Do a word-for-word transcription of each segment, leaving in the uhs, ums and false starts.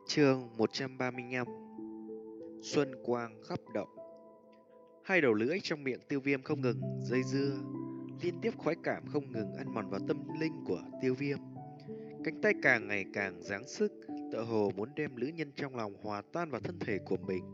Chương một trăm ba mươi lăm. Xuân quang khắp động. Hai đầu lưỡi trong miệng Tiêu Viêm không ngừng dây dưa, liên tiếp khoái cảm không ngừng ăn mòn vào tâm linh của Tiêu Viêm. Cánh tay càng ngày càng giáng sức, tựa hồ muốn đem nữ nhân trong lòng hòa tan vào thân thể của mình.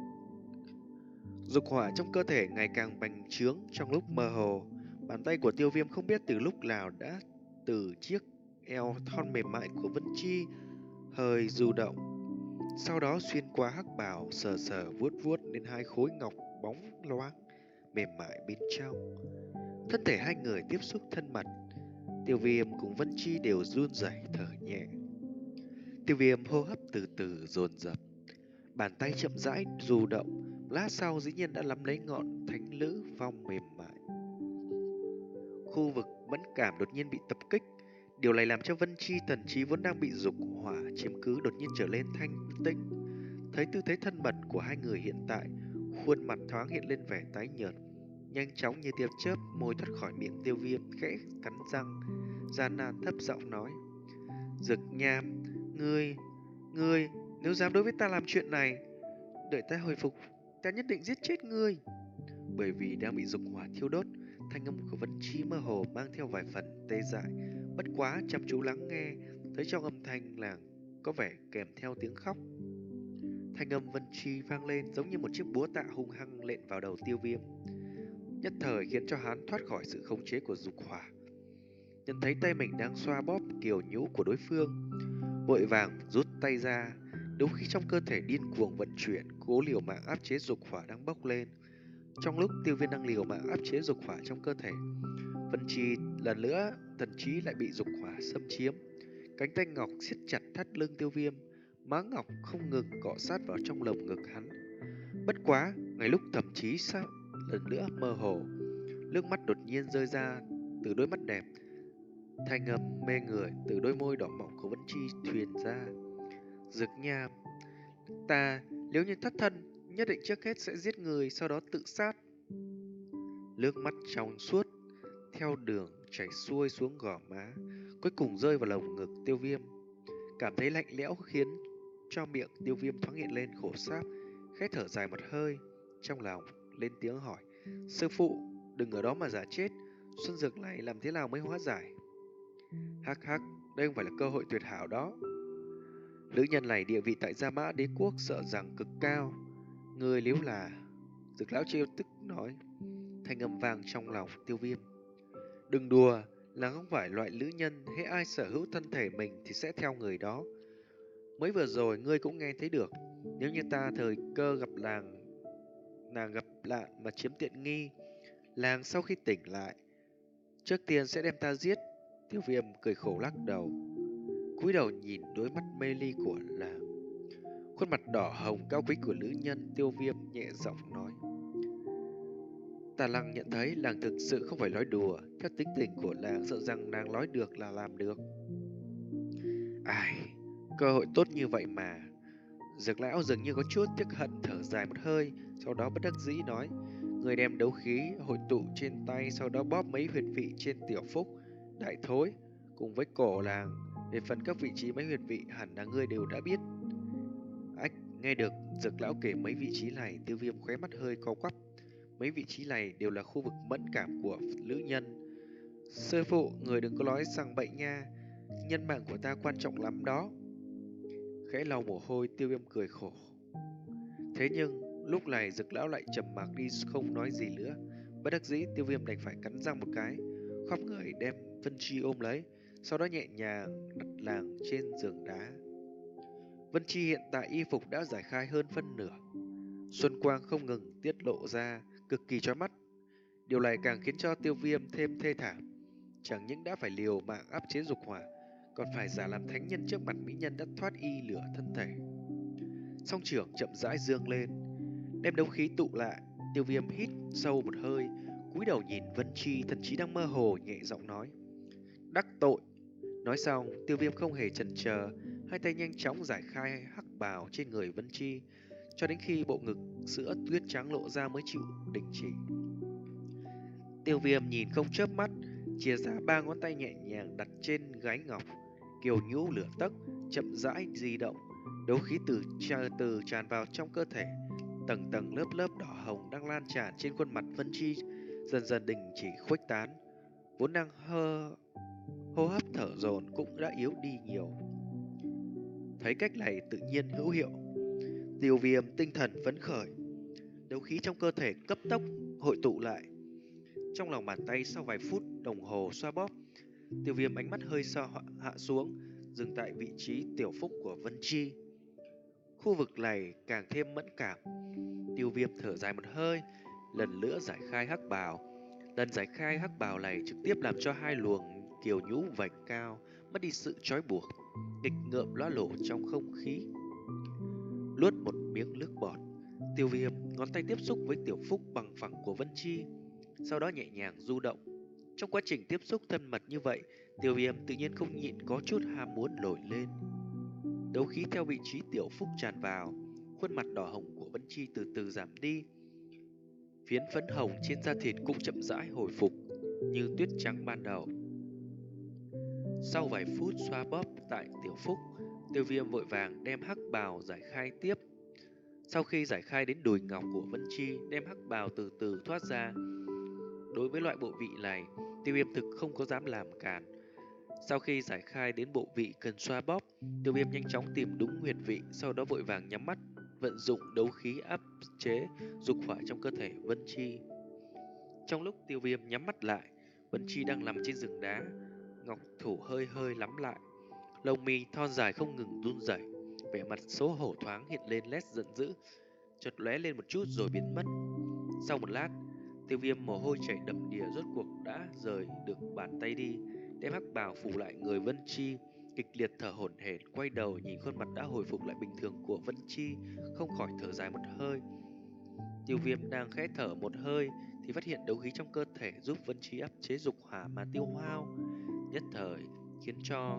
Dục hỏa trong cơ thể ngày càng bành trướng trong lúc mơ hồ. Bàn tay của Tiêu Viêm không biết từ lúc nào đã từ chiếc eo thon mềm mại của Vân Chi hơi du động, sau đó xuyên qua hắc bào, sờ sờ vuốt vuốt lên hai khối ngọc bóng loáng mềm mại bên trong. Thân thể hai người tiếp xúc thân mật, Tiêu Viêm cùng Vân Chi đều run rẩy thở nhẹ. Tiêu Viêm hô hấp từ từ dồn dập, bàn tay chậm rãi du động, lát sau dĩ nhiên đã nắm lấy ngọn thánh lữ vong mềm mại. Khu vực mẫn cảm đột nhiên bị tập kích, điều này làm cho Vân Chi thần trí vốn đang bị dục hỏa chiếm cứ đột nhiên trở lên thanh tĩnh. Thấy tư thế thân mật của hai người hiện tại, khuôn mặt thoáng hiện lên vẻ tái nhợt, nhanh chóng như tia chớp, môi thoát khỏi miệng Tiêu Viêm, khẽ cắn răng, gian nan thấp giọng nói: "Dực Nham, ngươi, ngươi, nếu dám đối với ta làm chuyện này, đợi ta hồi phục, ta nhất định giết chết ngươi." Bởi vì đang bị dục hỏa thiêu đốt, thanh âm của Vân Chi mơ hồ mang theo vài phần tê dại. Bất quá chăm chú lắng nghe, thấy trong âm thanh là có vẻ kèm theo tiếng khóc. Thanh âm Vân Chi vang lên giống như một chiếc búa tạ hung hăng lện vào đầu Tiêu Viêm, nhất thời khiến cho hắn thoát khỏi sự khống chế của dục hỏa. Nhận thấy tay mình đang xoa bóp kiều nhũ của đối phương, vội vàng rút tay ra, đấu khí trong cơ thể điên cuồng vận chuyển, cố liều mạng áp chế dục hỏa đang bốc lên. Trong lúc Tiêu Viêm đang liều mạng áp chế dục hỏa trong cơ thể, Vân Chi lần nữa thần trí lại bị dục hỏa xâm chiếm. Cánh tay ngọc siết chặt thắt lưng Tiêu Viêm, má ngọc không ngừng cọ sát vào trong lồng ngực hắn. Bất quá, ngay lúc thậm chí sao lần nữa mơ hồ, nước mắt đột nhiên rơi ra từ đôi mắt đẹp, thanh âm mê người từ đôi môi đỏ mọng của Vân Chi truyền ra: "Dực Nham, ta nếu như thất thân, nhất định trước hết sẽ giết người, sau đó tự sát." Nước mắt trong suốt theo đường chảy xuôi xuống gò má, cuối cùng rơi vào lồng ngực Tiêu Viêm. Cảm thấy lạnh lẽo khiến cho miệng Tiêu Viêm thoáng hiện lên khổ sáp, khẽ thở dài một hơi, trong lòng lên tiếng hỏi: "Sư phụ, đừng ở đó mà giả chết, xuân dược này làm thế nào mới hóa giải?" "Hắc hắc, đây không phải là cơ hội tuyệt hảo đó. Nữ nhân này địa vị tại Gia Mã Đế quốc sợ rằng cực cao, người nếu là..." Dực lão trêu tức nói. Thanh âm vang trong lòng Tiêu Viêm: "Đừng đùa, là không phải loại nữ nhân hễ ai sở hữu thân thể mình thì sẽ theo người đó. Mới vừa rồi ngươi cũng nghe thấy được, nếu như ta thời cơ gặp làng nàng gặp nạn mà chiếm tiện nghi, làng sau khi tỉnh lại trước tiên sẽ đem ta giết." Tiêu Viêm cười khổ lắc đầu, cúi đầu nhìn đôi mắt mê ly của làng. Khuôn mặt đỏ hồng cao quý của nữ nhân, Tiêu Viêm nhẹ giọng nói: "Tà Lăng nhận thấy làng thực sự không phải nói đùa, theo tính tình của làng sợ rằng nàng nói được là làm được." Ai, cơ hội tốt như vậy mà. Dược lão dường như có chút tiếc hận, thở dài một hơi, sau đó bất đắc dĩ nói: "Người đem đấu khí hội tụ trên tay, sau đó bóp mấy huyệt vị trên tiểu phúc, đại thối cùng với cổ làng. Về phần các vị trí mấy huyệt vị hẳn là ngươi đều đã biết." Ách, nghe được Dược lão kể mấy vị trí này, Tiêu Viêm khóe mắt hơi co quắp. Mấy vị trí này đều là khu vực mẫn cảm của nữ nhân. "Sư phụ, người đừng có nói rằng bậy nha, nhân mạng của ta quan trọng lắm đó." Khẽ lau mồ hôi, Tiêu Viêm cười khổ. Thế nhưng lúc này Dực lão lại trầm mặc đi, không nói gì nữa. Bất đắc dĩ, Tiêu Viêm đành phải cắn răng một cái, khom người đem Vân Chi ôm lấy, sau đó nhẹ nhàng đặt nàng trên giường đá. Vân Chi hiện tại y phục đã giải khai hơn phân nửa, xuân quang không ngừng tiết lộ ra, cực kỳ chói mắt. Điều này càng khiến cho Tiêu Viêm thêm thê thảm. Chẳng những đã phải liều mạng áp chế dục hỏa, còn phải giả làm thánh nhân trước mặt mỹ nhân đã thoát y lửa thân thể. Song trưởng chậm rãi dương lên, đem đấu khí tụ lại. Tiêu Viêm hít sâu một hơi, cúi đầu nhìn Vân Chi, thần trí đang mơ hồ, nhẹ giọng nói: "Đắc tội." Nói xong, Tiêu Viêm không hề chần chờ, hai tay nhanh chóng giải khai hắc bào trên người Vân Chi, cho đến khi bộ ngực sữa tuyết trắng lộ ra mới chịu đình chỉ. Tiêu Viêm nhìn không chớp mắt, chia ra ba ngón tay nhẹ nhàng đặt trên gái ngọc, kiều nhũ lửa tấc, chậm rãi di động. Đấu khí từ tra- từ tràn vào trong cơ thể, tầng tầng lớp lớp đỏ hồng đang lan tràn trên khuôn mặt Vân Chi dần dần đình chỉ khuếch tán, vốn đang hơ hô hấp thở dồn cũng đã yếu đi nhiều. Thấy cách này tự nhiên hữu hiệu, Tiêu Viêm tinh thần phấn khởi, đấu khí trong cơ thể cấp tốc hội tụ lại. Trong lòng bàn tay sau vài phút đồng hồ xoa bóp, Tiêu Viêm ánh mắt hơi sao hạ xuống, dừng tại vị trí tiểu phúc của Vân Chi. Khu vực này càng thêm mẫn cảm. Tiêu Viêm thở dài một hơi, lần nữa giải khai hắc bào. Lần giải khai hắc bào này trực tiếp làm cho hai luồng kiều nhũ vành cao mất đi sự trói buộc, nghịch ngợm lóa lộ trong không khí. Luốt một miếng nước bọt, Tiêu Viêm ngón tay tiếp xúc với tiểu phúc bằng phẳng của Vân Chi, sau đó nhẹ nhàng du động. Trong quá trình tiếp xúc thân mật như vậy, Tiêu Viêm tự nhiên không nhịn có chút ham muốn nổi lên. Đấu khí theo vị trí tiểu phúc tràn vào, khuôn mặt đỏ hồng của Vân Chi từ từ giảm đi. Phiến phấn hồng trên da thịt cũng chậm rãi hồi phục như tuyết trắng ban đầu. Sau vài phút xoa bóp tại tiểu phúc, Tiêu Viêm vội vàng đem hắc bào giải khai tiếp. Sau khi giải khai đến đùi ngọc của Vân Chi, đem hắc bào từ từ thoát ra. Đối với loại bộ vị này, Tiêu Viêm thực không có dám làm cản. Sau khi giải khai đến bộ vị cần xoa bóp, Tiêu Viêm nhanh chóng tìm đúng huyệt vị, sau đó vội vàng nhắm mắt, vận dụng đấu khí áp chế dục hỏa trong cơ thể Vân Chi. Trong lúc Tiêu Viêm nhắm mắt lại, Vân Chi đang nằm trên giường đá, ngọc thủ hơi hơi lắm lại, lông mi thon dài không ngừng run rẩy, vẻ mặt xấu hổ thoáng hiện lên nét giận dữ, chợt lóe lên một chút rồi biến mất. Sau một lát, Tiêu Viêm mồ hôi chảy đầm đìa rốt cuộc đã rời được bàn tay đi, đem hắc bào phủ lại người Vân Chi, kịch liệt thở hổn hển, quay đầu nhìn khuôn mặt đã hồi phục lại bình thường của Vân Chi, không khỏi thở dài một hơi. Tiêu Viêm đang khẽ thở một hơi thì phát hiện đấu khí trong cơ thể giúp Vân Chi áp chế dục hỏa mà tiêu hao, nhất thời khiến cho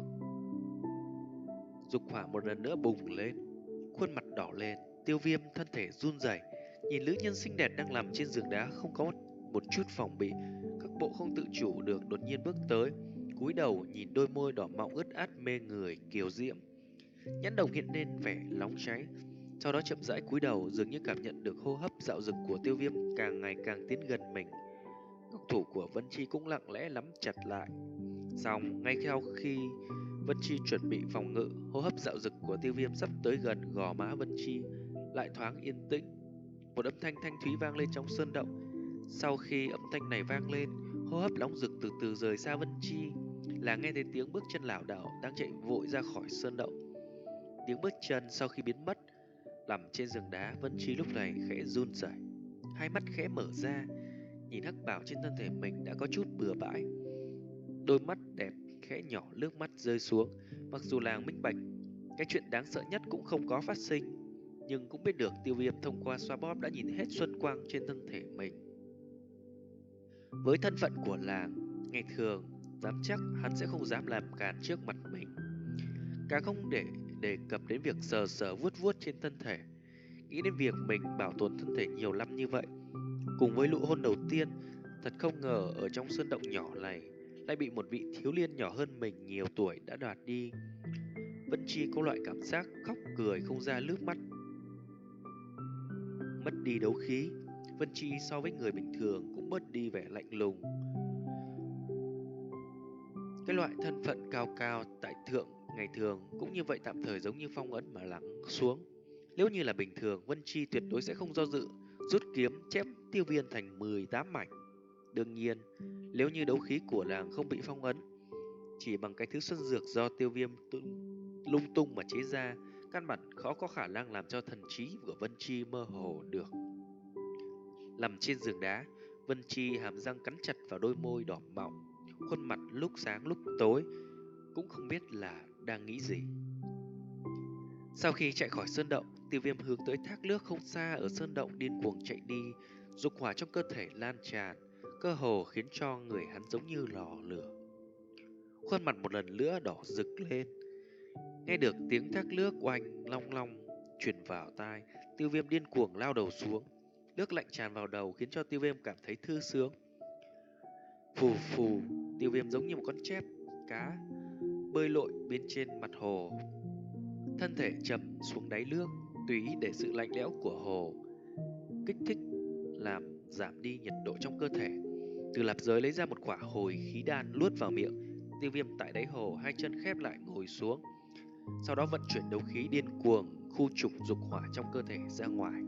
dục hỏa một lần nữa bùng lên. Khuôn mặt đỏ lên, Tiêu Viêm thân thể run rẩy, nhìn nữ nhân xinh đẹp đang nằm trên giường đá không có một chút phòng bị, các bộ không tự chủ được đột nhiên bước tới, cúi đầu nhìn đôi môi đỏ mọng ướt át mê người kiều diễm, nhãn đồng hiện lên vẻ nóng cháy. Sau đó chậm rãi cúi đầu, dường như cảm nhận được hô hấp dạo dực của Tiêu Viêm càng ngày càng tiến gần mình. Ngọc thủ của Vân Chi cũng lặng lẽ nắm chặt lại. Xong, ngay sau khi Vân Chi chuẩn bị phòng ngự, hô hấp dạo dực của Tiêu Viêm sắp tới gần gò má Vân Chi lại thoáng yên tĩnh. Một âm thanh thanh thúy vang lên trong sơn động. Sau khi âm thanh này vang lên, hô hấp nóng rực từ từ rời xa Vân Chi, là nghe thấy tiếng bước chân lảo đảo đang chạy vội ra khỏi sơn động. Tiếng bước chân sau khi biến mất, nằm trên giường đá, Vân Chi lúc này khẽ run rẩy, hai mắt khẽ mở ra, nhìn hắc bào trên thân thể mình đã có chút bừa bãi. Đôi mắt đẹp khẽ nhỏ nước mắt rơi xuống. Mặc dù làng minh bạch cái chuyện đáng sợ nhất cũng không có phát sinh, nhưng cũng biết được Tiêu Viêm thông qua xoa bóp đã nhìn hết xuân quang trên thân thể mình. Với thân phận của làng, ngày thường dám chắc hắn sẽ không dám làm càn trước mặt mình, càng không để đề cập đến việc sờ sờ vuốt vuốt trên thân thể. Nghĩ đến việc mình bảo tồn thân thể nhiều năm như vậy, cùng với nụ hôn đầu tiên, thật không ngờ ở trong sơn động nhỏ này lại bị một vị thiếu niên nhỏ hơn mình nhiều tuổi đã đoạt đi. Vân Chi có loại cảm giác khóc cười không ra nước mắt. Mất đi đấu khí, Vân Chi so với người bình thường cũng bớt đi vẻ lạnh lùng. Cái loại thân phận cao cao tại thượng ngày thường cũng như vậy tạm thời giống như phong ấn mà lắng xuống. Nếu như là bình thường, Vân Chi tuyệt đối sẽ không do dự, rút kiếm chém Tiêu Viêm thành mười tám mảnh. Đương nhiên, nếu như đấu khí của làng không bị phong ấn, chỉ bằng cái thứ xuân dược do Tiêu Viêm tung, lung tung mà chế ra, căn bản khó có khả năng làm cho thần trí của Vân Chi mơ hồ được. Nằm trên giường đá, Vân Chi hàm răng cắn chặt vào đôi môi đỏ mọng, khuôn mặt lúc sáng lúc tối, cũng không biết là đang nghĩ gì. Sau khi chạy khỏi sơn động, Tiêu Viêm hướng tới thác nước không xa ở sơn động điên cuồng chạy đi, dục hỏa trong cơ thể lan tràn, cơ hồ khiến cho người hắn giống như lò lửa. Khuôn mặt một lần nữa đỏ rực lên. Nghe được tiếng thác nước oanh long long truyền vào tai, Tiêu Viêm điên cuồng lao đầu xuống. Nước lạnh tràn vào đầu khiến cho Tiêu Viêm cảm thấy thư sướng. Phù phù, Tiêu Viêm giống như một con chép cá bơi lội bên trên mặt hồ. Thân thể chầm xuống đáy nước, tùy ý để sự lạnh lẽo của hồ kích thích làm giảm đi nhiệt độ trong cơ thể. Từ lạp giới lấy ra một quả hồi khí đan luốt vào miệng. Tiêu Viêm tại đáy hồ hai chân khép lại ngồi xuống, sau đó vận chuyển đấu khí điên cuồng khu trục dục hỏa trong cơ thể ra ngoài.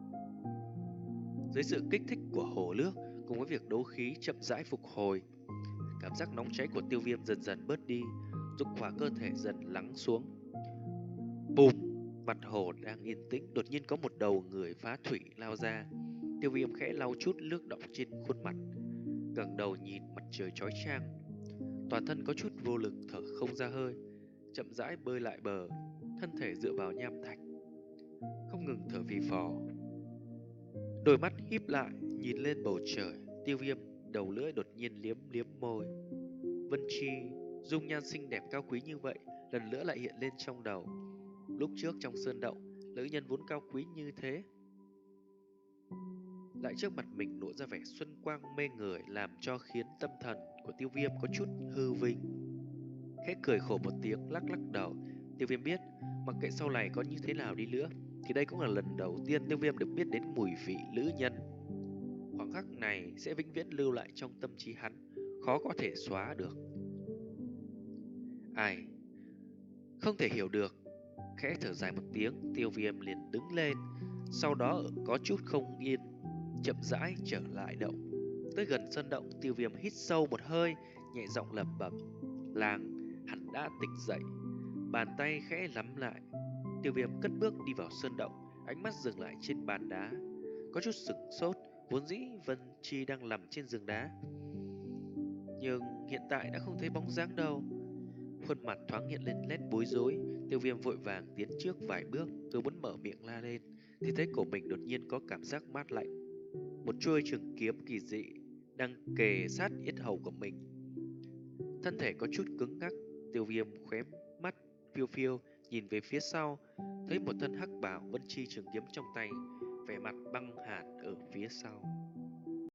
Dưới sự kích thích của hồ nước cùng với việc đấu khí chậm rãi phục hồi, cảm giác nóng cháy của Tiêu Viêm dần dần bớt đi, dục hỏa cơ thể dần lắng xuống. Bùm! Mặt hồ đang yên tĩnh, đột nhiên có một đầu người phá thủy lao ra. Tiêu Viêm khẽ lau chút nước đọng trên khuôn mặt, ngẩng đầu nhìn mặt trời chói chang, toàn thân có chút vô lực, thở không ra hơi, chậm rãi bơi lại bờ, thân thể dựa vào nham thạch, không ngừng thở phì phò. Đôi mắt híp lại nhìn lên bầu trời. Tiêu Viêm đầu lưỡi đột nhiên liếm liếm môi. Vân Chi, dung nhan xinh đẹp cao quý như vậy, lần nữa lại hiện lên trong đầu. Lúc trước trong sơn động, nữ nhân vốn cao quý như thế, lại trước mặt mình lộ ra vẻ xuân quang mê người, làm cho khiến tâm thần của Tiêu Viêm có chút hư vinh. Khẽ cười khổ một tiếng, lắc lắc đầu. Tiêu Viêm biết, mặc kệ sau này có như thế nào đi nữa, thì đây cũng là lần đầu tiên Tiêu Viêm được biết đến mùi vị nữ nhân. Khoảng khắc này sẽ vĩnh viễn lưu lại trong tâm trí hắn, khó có thể xóa được. Ai không thể hiểu được. Khẽ thở dài một tiếng, Tiêu Viêm liền đứng lên, sau đó có chút không yên, chậm rãi trở lại động. Tới gần sân động, Tiêu Viêm hít sâu một hơi, nhẹ giọng lẩm bẩm: "Làng hẳn đã tỉnh dậy." Bàn tay khẽ nắm lại, Tiêu Viêm cất bước đi vào sân động, ánh mắt dừng lại trên bàn đá, có chút sửng sốt. Vốn dĩ Vân Chi đang nằm trên giường đá, nhưng hiện tại đã không thấy bóng dáng đâu. Khuôn mặt thoáng hiện lên nét bối rối. Tiêu Viêm vội vàng tiến trước vài bước, vừa muốn mở miệng la lên thì thấy cổ mình đột nhiên có cảm giác mát lạnh. Một chuôi trường kiếm kỳ dị đang kề sát yết hầu của mình. Thân thể có chút cứng ngắc. Tiêu Viêm khóe mắt phiêu phiêu nhìn về phía sau, thấy một thân hắc bào Vân Chi trường kiếm trong tay, vẻ mặt băng hàn ở phía sau.